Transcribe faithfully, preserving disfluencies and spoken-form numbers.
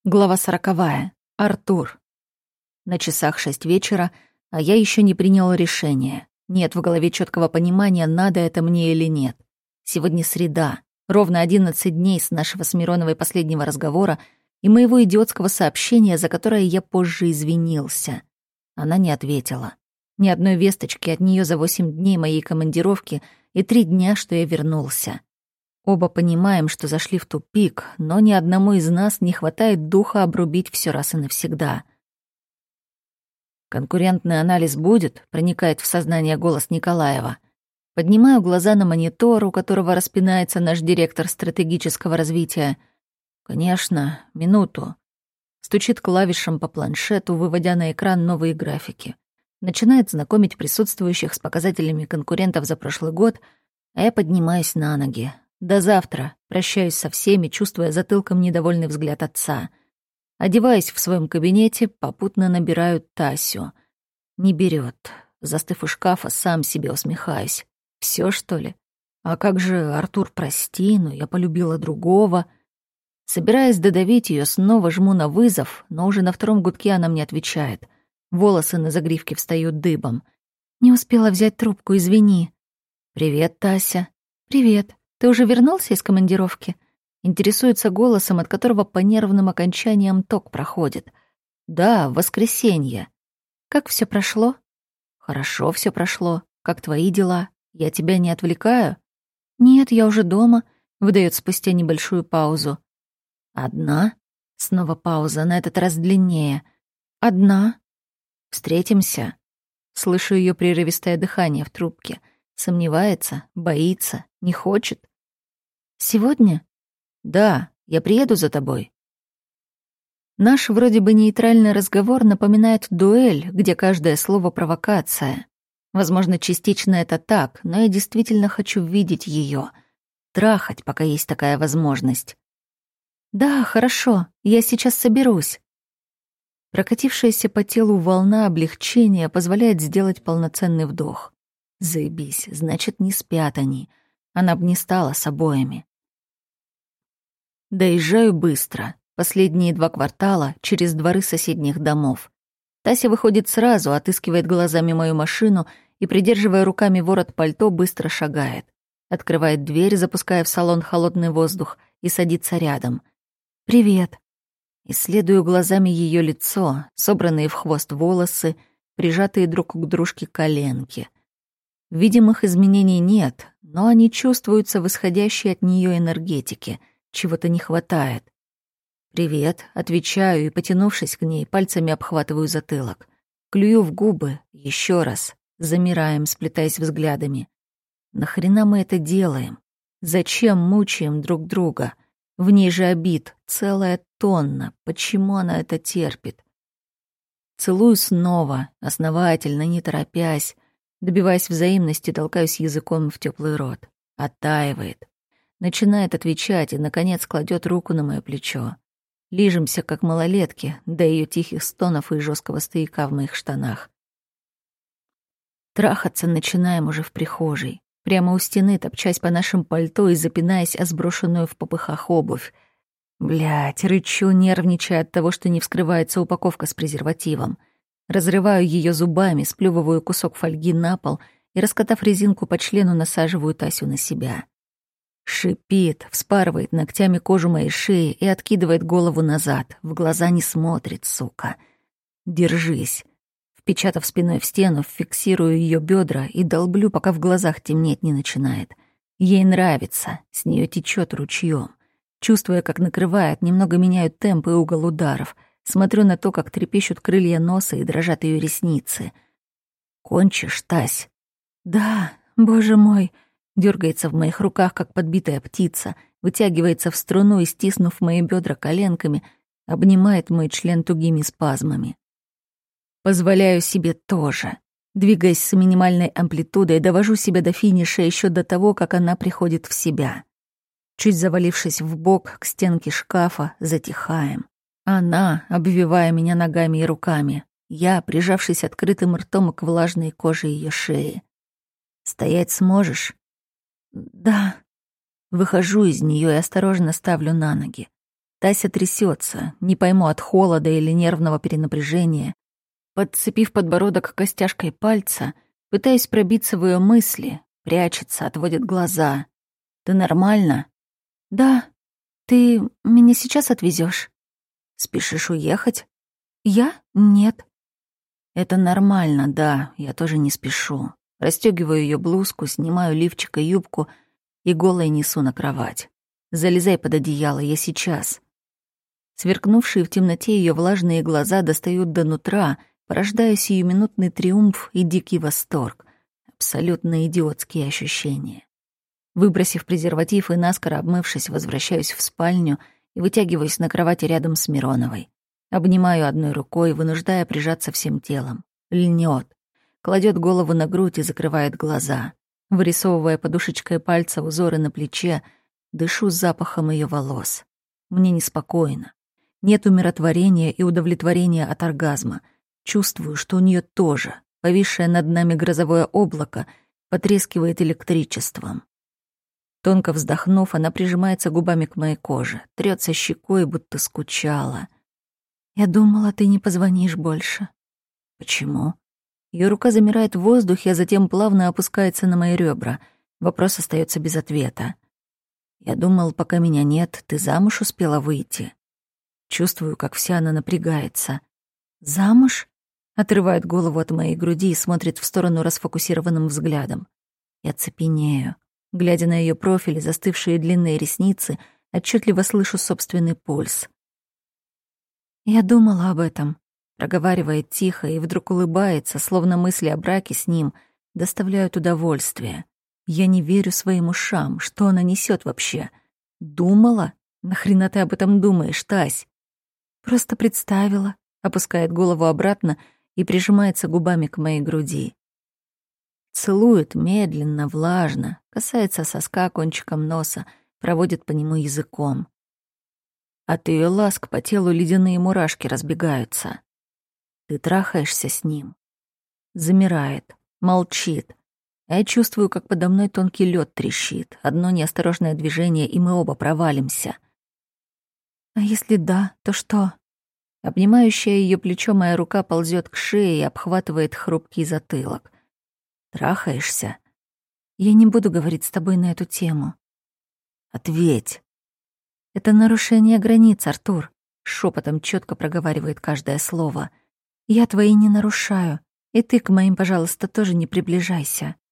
Глава сороковая. Артур. На часах шесть вечера, а я еще не принял решение. Нет в голове четкого понимания, надо это мне или нет. Сегодня среда. Ровно одиннадцать дней с нашего с Мироновой последнего разговора и моего идиотского сообщения, за которое я позже извинился. Она не ответила. Ни одной весточки от нее за восемь дней моей командировки и три дня, что я вернулся. Оба понимаем, что зашли в тупик, но ни одному из нас не хватает духа обрубить все раз и навсегда. «Конкурентный анализ будет?» — проникает в сознание голос Николаева. Поднимаю глаза на монитор, у которого распинается наш директор стратегического развития. «Конечно, минуту». Стучит клавишем по планшету, выводя на экран новые графики. Начинает знакомить присутствующих с показателями конкурентов за прошлый год, а я поднимаюсь на ноги. До завтра. Прощаюсь со всеми, чувствуя затылком недовольный взгляд отца. Одеваясь в своем кабинете, попутно набираю Тасю. Не берет. Застыв у шкафа, сам себе усмехаюсь. Все что ли? А как же, Артур, прости, но я полюбила другого. Собираясь додавить ее, снова жму на вызов, но уже на втором гудке она мне отвечает. Волосы на загривке встают дыбом. «Не успела взять трубку, извини». «Привет, Тася». «Привет. Ты уже вернулся из командировки?» Интересуется голосом, от которого по нервным окончаниям ток проходит. «Да, в воскресенье». «Как все прошло?» «Хорошо все прошло. Как твои дела? Я тебя не отвлекаю?» «Нет, я уже дома», — выдает спустя небольшую паузу. «Одна?» Снова пауза, на этот раз длиннее. «Одна?» «Встретимся?» Слышу ее прерывистое дыхание в трубке. Сомневается, боится, не хочет. «Сегодня?» «Да, я приеду за тобой». Наш вроде бы нейтральный разговор напоминает дуэль, где каждое слово — провокация. Возможно, частично это так, но я действительно хочу видеть ее, трахать, пока есть такая возможность. «Да, хорошо, я сейчас соберусь». Прокатившаяся по телу волна облегчения позволяет сделать полноценный вдох. Заебись, значит, не спят они. Она б не стала с обоими. Доезжаю быстро. Последние два квартала через дворы соседних домов. Тася выходит сразу, отыскивает глазами мою машину и, придерживая руками ворот пальто, быстро шагает. Открывает дверь, запуская в салон холодный воздух, и садится рядом. «Привет». Исследую глазами ее лицо, собранные в хвост волосы, прижатые друг к дружке коленки. Видимых изменений нет, но они чувствуются в исходящей от нее энергетике. Чего-то не хватает. «Привет», — отвечаю и, потянувшись к ней, пальцами обхватываю затылок. Клюю в губы, еще раз. Замираем, сплетаясь взглядами. Нахрена мы это делаем? Зачем мучаем друг друга? В ней же обид целая тонна. Почему она это терпит? Целую снова, основательно, не торопясь. Добиваясь взаимности, толкаюсь языком в теплый рот. Оттаивает. Начинает отвечать и, наконец, кладет руку на мое плечо. Лижемся, как малолетки, до ее тихих стонов и жесткого стояка в моих штанах. Трахаться начинаем уже в прихожей. Прямо у стены, топчась по нашим пальто и запинаясь о сброшенную в попыхах обувь. Блядь, рычу, нервничая от того, что не вскрывается упаковка с презервативом. Разрываю ее зубами, сплёвываю кусок фольги на пол и, раскатав резинку по члену, насаживаю Тасю на себя. Шипит, вспарывает ногтями кожу моей шеи и откидывает голову назад. В глаза не смотрит, сука. «Держись». Впечатав спиной в стену, фиксирую ее бедра и долблю, пока в глазах темнеть не начинает. Ей нравится, с нее течет ручьем. Чувствуя, как накрывает, немного меняют темп и угол ударов. Смотрю на то, как трепещут крылья носа и дрожат ее ресницы. «Кончишь, Тась?» «Да, боже мой!» Дергается в моих руках, как подбитая птица, вытягивается в струну и, стиснув мои бедра коленками, обнимает мой член тугими спазмами. Позволяю себе тоже. Двигаясь с минимальной амплитудой, довожу себя до финиша еще до того, как она приходит в себя. Чуть завалившись в бок к стенке шкафа, затихаем. Она, обвивая меня ногами и руками. Я, прижавшись открытым ртом к влажной коже ее шеи. «Стоять сможешь?» «Да». Выхожу из нее и осторожно ставлю на ноги. Тася трясется, не пойму, от холода или нервного перенапряжения. Подцепив подбородок костяшкой пальца, пытаясь пробиться в ее мысли, прячется, отводит глаза. «Ты нормально?» «Да. Ты меня сейчас отвезешь? «Спешишь уехать?» «Я? Нет». «Это нормально, да, я тоже не спешу». Расстёгиваю ее блузку, снимаю лифчик и юбку и голой несу на кровать. «Залезай под одеяло, я сейчас». Сверкнувшие в темноте ее влажные глаза достают до нутра, порождая сиюминутный триумф и дикий восторг. Абсолютно идиотские ощущения. Выбросив презерватив и наскоро обмывшись, возвращаюсь в спальню и вытягиваюсь на кровати рядом с Мироновой. Обнимаю одной рукой, вынуждая прижаться всем телом. Льнет. Кладет голову на грудь и закрывает глаза. Вырисовывая подушечкой пальца узоры на плече, дышу запахом ее волос. Мне неспокойно. Нет умиротворения и удовлетворения от оргазма. Чувствую, что у нее тоже, повисшее над нами грозовое облако, потрескивает электричеством. Тонко вздохнув, она прижимается губами к моей коже, трется щекой, будто скучала. «Я думала, ты не позвонишь больше». «Почему?» Ее рука замирает в воздухе, а затем плавно опускается на мои ребра. Вопрос остается без ответа. «Я думал, пока меня нет, ты замуж успела выйти». Чувствую, как вся она напрягается. «Замуж?» Отрывает голову от моей груди и смотрит в сторону расфокусированным взглядом. Я цепенею. Глядя на ее профиль и застывшие длинные ресницы, отчетливо слышу собственный пульс. «Я думала об этом», — проговаривает тихо и вдруг улыбается, словно мысли о браке с ним доставляют удовольствие. Я не верю своим ушам. Что она несет вообще? «Думала? Нахрена ты об этом думаешь, Тась?» «Просто представила», — опускает голову обратно и прижимается губами к моей груди. Целует медленно, влажно, касается соска кончиком носа, проводит по нему языком. От ее ласк по телу ледяные мурашки разбегаются. Ты трахаешься с ним. Замирает, молчит. А я чувствую, как подо мной тонкий лед трещит. Одно неосторожное движение, и мы оба провалимся. «А если да, то что?» Обнимающая ее плечо моя рука ползет к шее и обхватывает хрупкий затылок. «Трахаешься?» «Я не буду говорить с тобой на эту тему». «Ответь». «Это нарушение границ, Артур», — шепотом четко проговаривает каждое слово. «Я твои не нарушаю, и ты к моим, пожалуйста, тоже не приближайся».